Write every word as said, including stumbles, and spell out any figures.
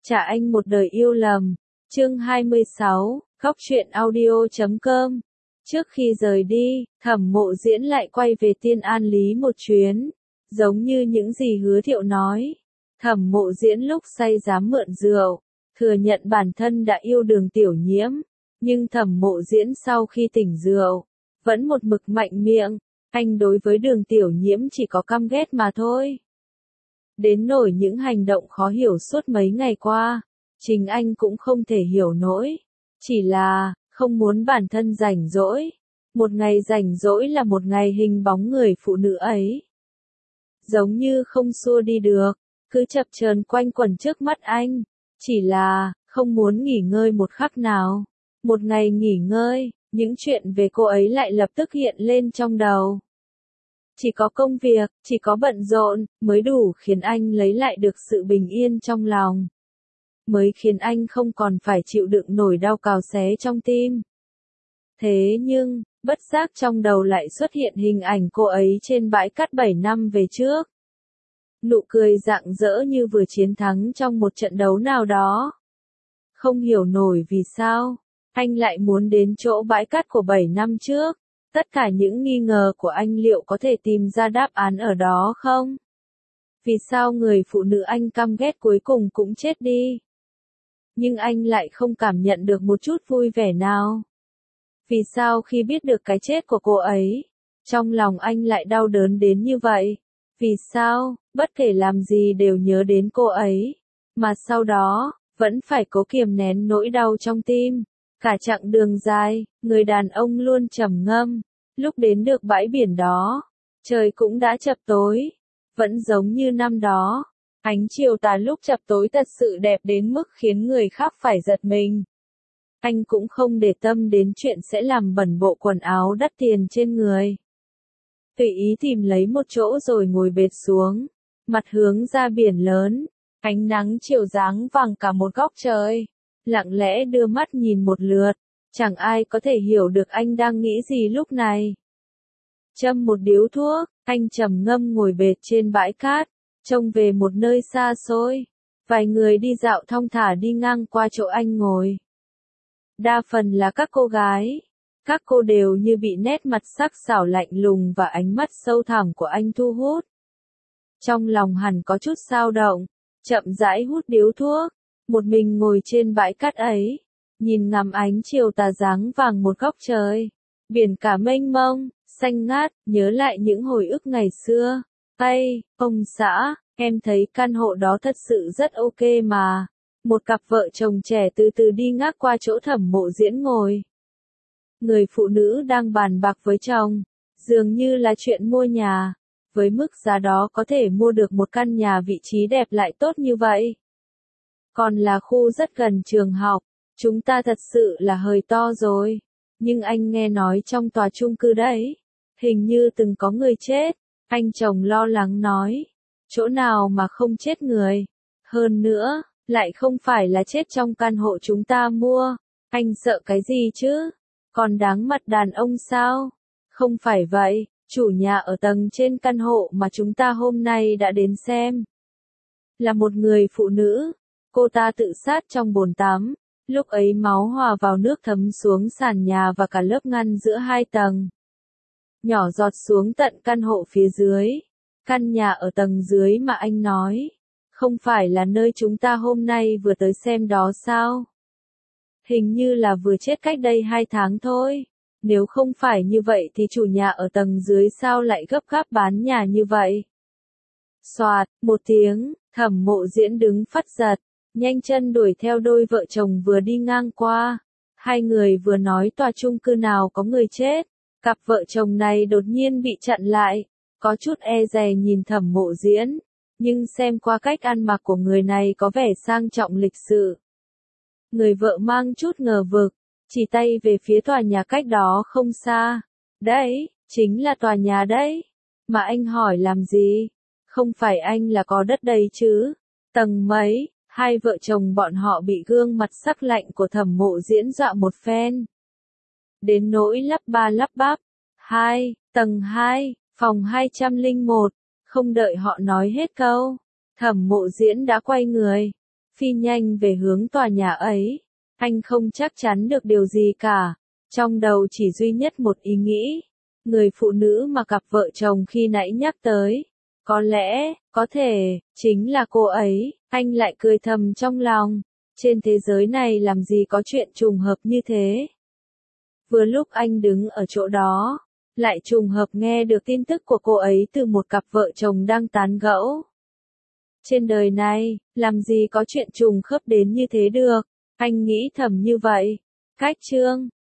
Trả anh một đời yêu lầm. Chương hai mươi sáu, Góc truyện audio chấm com. Trước khi rời đi, Thẩm Mộ Diễn lại quay về Tiên An Lý một chuyến. Giống như những gì Hứa Thiệu nói, Thẩm Mộ Diễn lúc say dám mượn rượu, thừa nhận bản thân đã yêu Đường Tiểu Nhiễm, nhưng Thẩm Mộ Diễn sau khi tỉnh rượu, vẫn một mực mạnh miệng, anh đối với Đường Tiểu Nhiễm chỉ có căm ghét mà thôi. Đến nỗi những hành động khó hiểu suốt mấy ngày qua, chính anh cũng không thể hiểu nổi, chỉ là không muốn bản thân rảnh rỗi. Một ngày rảnh rỗi là một ngày hình bóng người phụ nữ ấy. Giống như không xua đi được, cứ chập chờn quanh quẩn trước mắt anh, chỉ là không muốn nghỉ ngơi một khắc nào. Một ngày nghỉ ngơi, những chuyện về cô ấy lại lập tức hiện lên trong đầu. Chỉ có công việc, chỉ có bận rộn, mới đủ khiến anh lấy lại được sự bình yên trong lòng. Mới khiến anh không còn phải chịu đựng nổi đau cào xé trong tim. Thế nhưng, bất giác trong đầu lại xuất hiện hình ảnh cô ấy trên bãi cát bảy năm về trước. Nụ cười rạng rỡ như vừa chiến thắng trong một trận đấu nào đó. Không hiểu nổi vì sao, anh lại muốn đến chỗ bãi cát của bảy năm trước. Tất cả những nghi ngờ của anh liệu có thể tìm ra đáp án ở đó không? Vì sao người phụ nữ anh căm ghét cuối cùng cũng chết đi? Nhưng anh lại không cảm nhận được một chút vui vẻ nào. Vì sao khi biết được cái chết của cô ấy, trong lòng anh lại đau đớn đến như vậy? Vì sao, bất kể làm gì đều nhớ đến cô ấy, mà sau đó, vẫn phải cố kiềm nén nỗi đau trong tim? Cả chặng đường dài, người đàn ông luôn trầm ngâm. Lúc đến được bãi biển đó, trời cũng đã chập tối. Vẫn giống như năm đó, ánh chiều tà lúc chập tối thật sự đẹp đến mức khiến người khác phải giật mình. Anh cũng không để tâm đến chuyện sẽ làm bẩn bộ quần áo đắt tiền trên người. Tùy ý tìm lấy một chỗ rồi ngồi bệt xuống, mặt hướng ra biển lớn, ánh nắng chiều giáng vàng cả một góc trời. Lặng lẽ đưa mắt nhìn một lượt, chẳng ai có thể hiểu được anh đang nghĩ gì lúc này. Châm một điếu thuốc, anh trầm ngâm ngồi bệt trên bãi cát, trông về một nơi xa xôi. Vài người đi dạo thong thả đi ngang qua chỗ anh ngồi. Đa phần là các cô gái. Các cô đều như bị nét mặt sắc sảo lạnh lùng và ánh mắt sâu thẳm của anh thu hút. Trong lòng hẳn có chút dao động, chậm rãi hút điếu thuốc. Một mình ngồi trên bãi cát ấy, nhìn ngắm ánh chiều tà giáng vàng một góc trời, biển cả mênh mông, xanh ngát, nhớ lại những hồi ức ngày xưa. Ây, ông xã, em thấy căn hộ đó thật sự rất ok mà. Một cặp vợ chồng trẻ từ từ đi ngang qua chỗ Thẩm Mộ Diễn ngồi. Người phụ nữ đang bàn bạc với chồng, dường như là chuyện mua nhà. Với mức giá đó có thể mua được một căn nhà vị trí đẹp lại tốt như vậy. Còn là khu rất gần trường học, chúng ta thật sự là hơi to rồi. Nhưng anh nghe nói trong tòa chung cư đấy, hình như từng có người chết. Anh chồng lo lắng nói, chỗ nào mà không chết người. Hơn nữa, lại không phải là chết trong căn hộ chúng ta mua. Anh sợ cái gì chứ? Còn đáng mặt đàn ông sao? Không phải vậy, chủ nhà ở tầng trên căn hộ mà chúng ta hôm nay đã đến xem. Là một người phụ nữ. Cô ta tự sát trong bồn tắm, lúc ấy máu hòa vào nước thấm xuống sàn nhà và cả lớp ngăn giữa hai tầng. Nhỏ giọt xuống tận căn hộ phía dưới. Căn nhà ở tầng dưới mà anh nói, không phải là nơi chúng ta hôm nay vừa tới xem đó sao? Hình như là vừa chết cách đây hai tháng thôi. Nếu không phải như vậy thì chủ nhà ở tầng dưới sao lại gấp gáp bán nhà như vậy? Xoạt, một tiếng, Thẩm Mộ Diễn đứng phắt giật. Nhanh chân đuổi theo đôi vợ chồng vừa đi ngang qua. Hai người vừa nói tòa chung cư nào có người chết. Cặp vợ chồng này đột nhiên bị chặn lại. Có chút e dè nhìn Thẩm Mộ Diễn. Nhưng xem qua cách ăn mặc của người này có vẻ sang trọng lịch sự. Người vợ mang chút ngờ vực. Chỉ tay về phía tòa nhà cách đó không xa. Đấy, chính là tòa nhà đấy. Mà anh hỏi làm gì? Không phải anh là có đất đây chứ? Tầng mấy? Hai vợ chồng bọn họ bị gương mặt sắc lạnh của Thẩm Mộ Diễn dọa một phen. Đến nỗi lắp ba lắp bắp. Hai, tầng hai, phòng hai trăm lẻ một. Không đợi họ nói hết câu, Thẩm Mộ Diễn đã quay người. phi nhanh về hướng tòa nhà ấy. Anh không chắc chắn được điều gì cả. Trong đầu chỉ duy nhất một ý nghĩ. Người phụ nữ mà cặp vợ chồng khi nãy nhắc tới. Có lẽ, có thể, chính là cô ấy. Anh lại cười thầm trong lòng. Trên thế giới này làm gì có chuyện trùng hợp như thế. Vừa lúc anh đứng ở chỗ đó, lại trùng hợp nghe được tin tức của cô ấy từ một cặp vợ chồng đang tán gẫu. Trên đời này, làm gì có chuyện trùng khớp đến như thế được. Anh nghĩ thầm như vậy. Cách chương